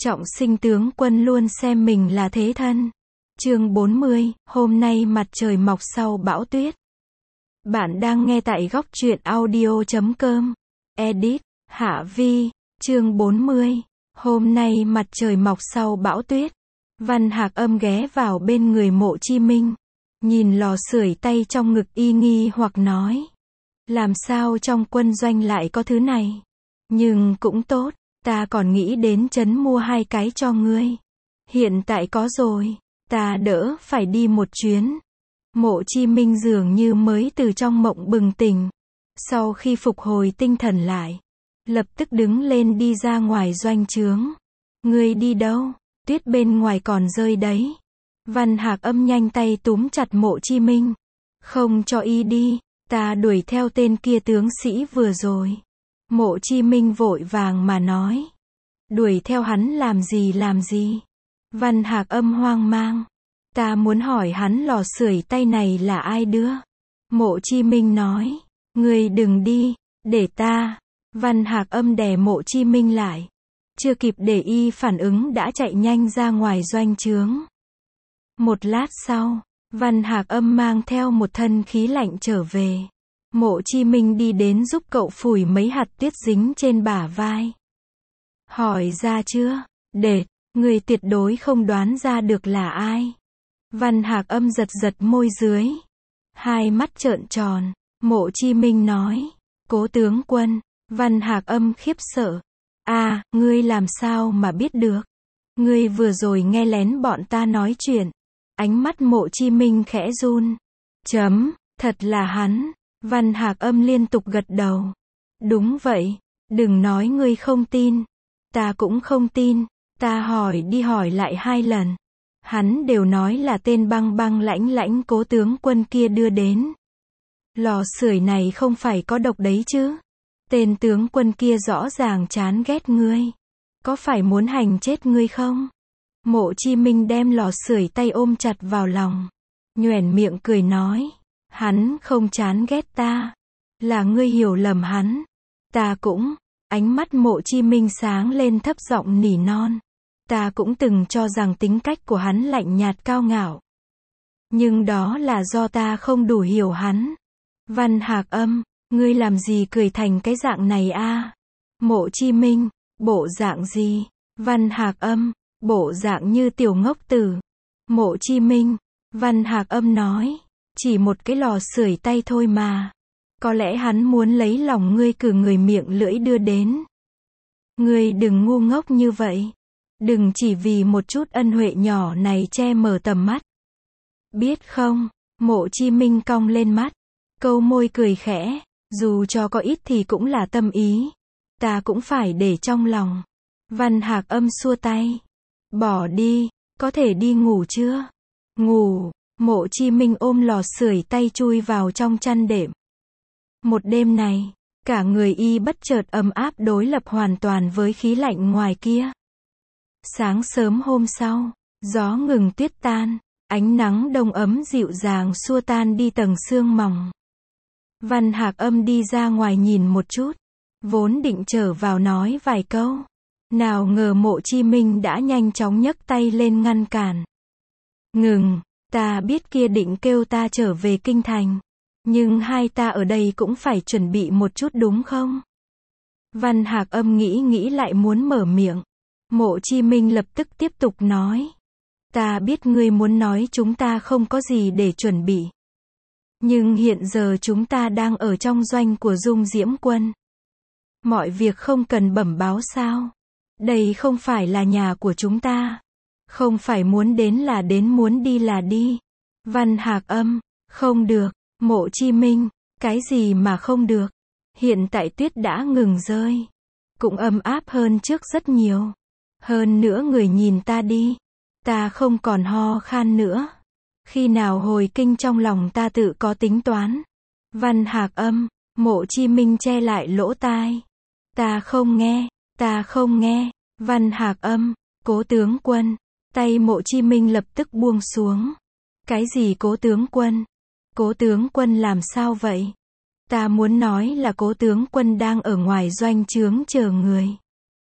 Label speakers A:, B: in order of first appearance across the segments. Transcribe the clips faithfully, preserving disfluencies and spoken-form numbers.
A: Trọng sinh tướng quân luôn xem mình là thế thân. Chương bốn mươi, hôm nay mặt trời mọc sau bão tuyết. Bạn đang nghe tại góc truyện audio chấm com. Edit, Hạ Vi, chương bốn mươi. Hôm nay mặt trời mọc sau bão tuyết. Văn Hạc Âm ghé vào bên người Mộ Chi Minh. Nhìn lò sưởi tay trong ngực y nghi hoặc nói. Làm sao trong quân doanh lại có thứ này? Nhưng cũng tốt, ta còn nghĩ đến trấn mua hai cái cho ngươi. Hiện tại có rồi, ta đỡ phải đi một chuyến. Mộ Chi Minh dường như mới từ trong mộng bừng tỉnh. Sau khi phục hồi tinh thần lại, lập tức đứng lên đi ra ngoài doanh trướng. Ngươi đi đâu? Tuyết bên ngoài còn rơi đấy. Văn Hạc Âm nhanh tay túm chặt Mộ Chi Minh. Không cho y đi, ta đuổi theo tên kia tướng sĩ vừa rồi. Mộ Chi Minh vội vàng mà nói. Đuổi theo hắn làm gì làm gì? Văn Hạc Âm hoang mang. Ta muốn hỏi hắn lò sưởi tay này là ai đưa? Mộ Chi Minh nói. Ngươi đừng đi, để ta. Văn Hạc Âm đè Mộ Chi Minh lại. Chưa kịp để y phản ứng đã chạy nhanh ra ngoài doanh trướng. Một lát sau, Văn Hạc Âm mang theo một thân khí lạnh trở về. Mộ Chi Minh đi đến giúp cậu phủi mấy hạt tuyết dính trên bả vai. Hỏi ra chưa? Đệt, người tuyệt đối không đoán ra được là ai. Văn Hạc Âm giật giật môi dưới. Hai mắt trợn tròn. Mộ Chi Minh nói. Cố tướng quân. Văn Hạc Âm khiếp sợ. À, ngươi làm sao mà biết được? Ngươi vừa rồi nghe lén bọn ta nói chuyện. Ánh mắt Mộ Chi Minh khẽ run. Chấm, thật là hắn. Văn Hạc Âm liên tục gật đầu. Đúng vậy, đừng nói ngươi không tin. Ta cũng không tin, ta hỏi đi hỏi lại hai lần. Hắn đều nói là tên băng băng lãnh lãnh cố tướng quân kia đưa đến. Lò sưởi này không phải có độc đấy chứ? Tên tướng quân kia rõ ràng chán ghét ngươi. Có phải muốn hành chết ngươi không? Mộ Chi Minh đem lò sưởi tay ôm chặt vào lòng. Nhoẻn miệng cười nói. Hắn không chán ghét ta. Là ngươi hiểu lầm hắn. Ta cũng. Ánh mắt Mộ Chi Minh sáng lên thấp giọng nỉ non. Ta cũng từng cho rằng tính cách của hắn lạnh nhạt cao ngạo. Nhưng đó là do ta không đủ hiểu hắn. Văn Hạc Âm, ngươi làm gì cười thành cái dạng này a? Mộ Chi Minh, bộ dạng gì? Văn Hạc Âm, bộ dạng như tiểu ngốc tử. Mộ Chi Minh, Văn Hạc Âm nói. Chỉ một cái lò sưởi tay thôi mà. Có lẽ hắn muốn lấy lòng ngươi cử người miệng lưỡi đưa đến. Ngươi đừng ngu ngốc như vậy. Đừng chỉ vì một chút ân huệ nhỏ này che mờ tầm mắt. Biết không? Mộ Chi Minh cong lên mắt. Câu môi cười khẽ. Dù cho có ít thì cũng là tâm ý. Ta cũng phải để trong lòng. Văn Hạc Âm xua tay. Bỏ đi. Có thể đi ngủ chưa? Ngủ. Mộ Chi Minh ôm lò sưởi tay chui vào trong chăn đệm. Một đêm này, cả người y bất chợt ấm áp đối lập hoàn toàn với khí lạnh ngoài kia. Sáng sớm hôm sau, gió ngừng tuyết tan, ánh nắng đông ấm dịu dàng xua tan đi tầng sương mỏng. Văn Hạc Âm đi ra ngoài nhìn một chút, vốn định trở vào nói vài câu. Nào ngờ Mộ Chi Minh đã nhanh chóng nhấc tay lên ngăn cản. Ngừng. Ta biết kia định kêu ta trở về kinh thành. Nhưng hai ta ở đây cũng phải chuẩn bị một chút đúng không? Văn Hạc Âm nghĩ nghĩ lại muốn mở miệng. Mộ Chi Minh lập tức tiếp tục nói. Ta biết ngươi muốn nói chúng ta không có gì để chuẩn bị. Nhưng hiện giờ chúng ta đang ở trong doanh của Dung Diễm Quân. Mọi việc không cần bẩm báo sao? Đây không phải là nhà của chúng ta. Không phải muốn đến là đến, muốn đi là đi. Văn Hạc Âm, không được. Mộ Chi Minh, cái gì mà không được? Hiện tại tuyết đã ngừng rơi. Cũng ấm áp hơn trước rất nhiều. Hơn nữa người nhìn ta đi. Ta không còn ho khan nữa. Khi nào hồi kinh trong lòng ta tự có tính toán. Văn Hạc Âm, Mộ Chi Minh che lại lỗ tai. Ta không nghe, ta không nghe. Văn Hạc Âm, cố tướng quân. Tay Mộ Chi Minh lập tức buông xuống. Cái gì cố tướng quân? Cố tướng quân làm sao vậy? Ta muốn nói là cố tướng quân đang ở ngoài doanh trướng chờ người.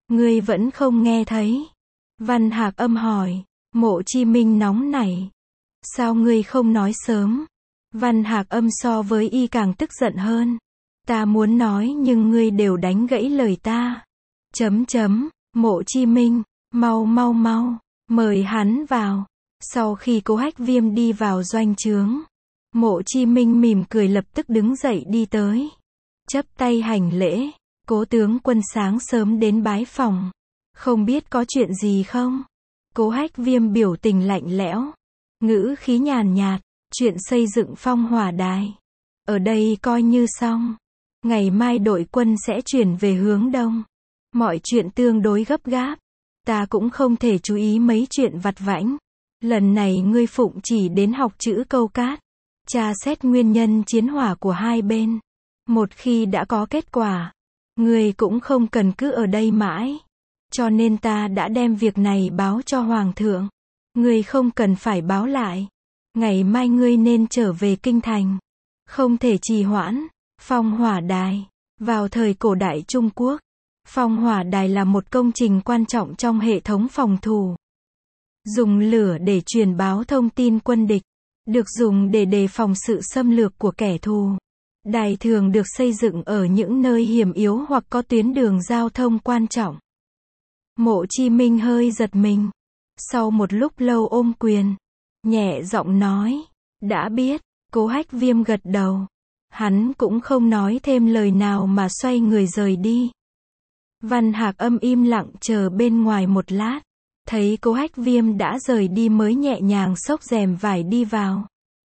A: Ngươi vẫn không nghe thấy. Văn Hạc Âm hỏi. Mộ Chi Minh nóng nảy. Sao ngươi không nói sớm? Văn Hạc Âm so với y càng tức giận hơn. Ta muốn nói nhưng ngươi đều đánh gãy lời ta. Chấm chấm, Mộ Chi Minh, mau mau mau, mời hắn vào. Sau khi Cố Hách Viêm đi vào doanh trướng, Mộ Chi Minh mỉm cười lập tức đứng dậy đi tới. Chắp tay hành lễ. Cố tướng quân sáng sớm đến bái phòng. Không biết có chuyện gì không? Cố Hách Viêm biểu tình lạnh lẽo. Ngữ khí nhàn nhạt. Chuyện xây dựng phong hỏa đài. Ở đây coi như xong. Ngày mai đội quân sẽ chuyển về hướng đông. Mọi chuyện tương đối gấp gáp. Ta cũng không thể chú ý mấy chuyện vặt vãnh. Lần này ngươi phụng chỉ đến học chữ câu cát. Tra xét nguyên nhân chiến hỏa của hai bên. Một khi đã có kết quả, ngươi cũng không cần cứ ở đây mãi. Cho nên ta đã đem việc này báo cho Hoàng thượng. Ngươi không cần phải báo lại. Ngày mai ngươi nên trở về kinh thành. Không thể trì hoãn. Phong hỏa đài. Vào thời cổ đại Trung Quốc, phong hỏa đài là một công trình quan trọng trong hệ thống phòng thủ. Dùng lửa để truyền báo thông tin quân địch. Được dùng để đề phòng sự xâm lược của kẻ thù. Đài thường được xây dựng ở những nơi hiểm yếu hoặc có tuyến đường giao thông quan trọng. Mộ Chi Minh hơi giật mình. Sau một lúc lâu ôm quyền, nhẹ giọng nói. Đã biết. Cố Hách Viêm gật đầu. Hắn cũng không nói thêm lời nào mà xoay người rời đi. Văn Hạc Âm im lặng chờ bên ngoài một lát. Thấy Cố Hách Viêm đã rời đi mới nhẹ nhàng xốc rèm vải đi vào.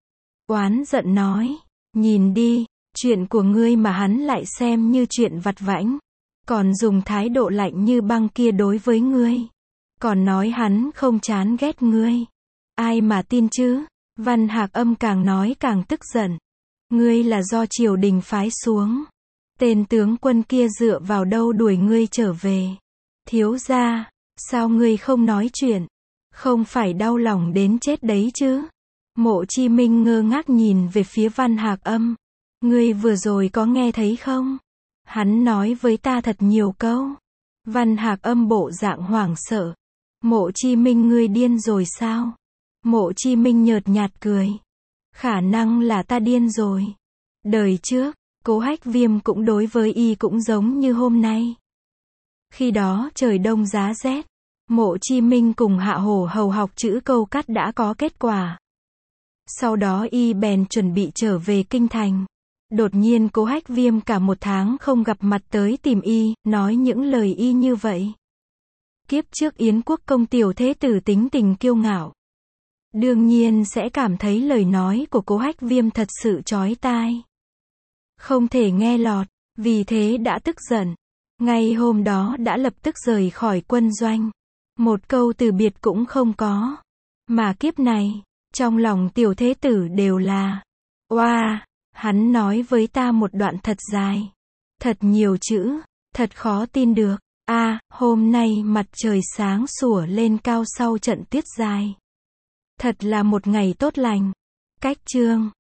A: Oán giận nói. Nhìn đi, chuyện của ngươi mà hắn lại xem như chuyện vặt vãnh. Còn dùng thái độ lạnh như băng kia đối với ngươi. Còn nói hắn không chán ghét ngươi. Ai mà tin chứ? Văn Hạc Âm càng nói càng tức giận. Ngươi là do triều đình phái xuống. Tên tướng quân kia dựa vào đâu đuổi ngươi trở về? Thiếu gia, sao ngươi không nói chuyện? Không phải đau lòng đến chết đấy chứ? Mộ Chi Minh ngơ ngác nhìn về phía Văn Hạc Âm. Ngươi vừa rồi có nghe thấy không? Hắn nói với ta thật nhiều câu. Văn Hạc Âm bộ dạng hoảng sợ. Mộ Chi Minh ngươi điên rồi sao? Mộ Chi Minh nhợt nhạt cười. Khả năng là ta điên rồi. Đời trước, Cố Hách Viêm cũng đối với y cũng giống như hôm nay. Khi đó trời đông giá rét. Mộ Chi Minh cùng Hạ Hổ Hầu học chữ câu cát đã có kết quả. Sau đó y bèn chuẩn bị trở về kinh thành. Đột nhiên Cố Hách Viêm cả một tháng không gặp mặt tới tìm y, nói những lời y như vậy. Kiếp trước Yến Quốc công tiểu thế tử tính tình kiêu ngạo. Đương nhiên sẽ cảm thấy lời nói của Cố Hách Viêm thật sự chói tai. Không thể nghe lọt, vì thế đã tức giận. Ngay hôm đó đã lập tức rời khỏi quân doanh. Một câu từ biệt cũng không có. Mà kiếp này, trong lòng tiểu thế tử đều là oa, wow, hắn nói với ta một đoạn thật dài. Thật nhiều chữ, thật khó tin được. A, à, hôm nay mặt trời sáng sủa lên cao sau trận tuyết dài. Thật là một ngày tốt lành. Cách chương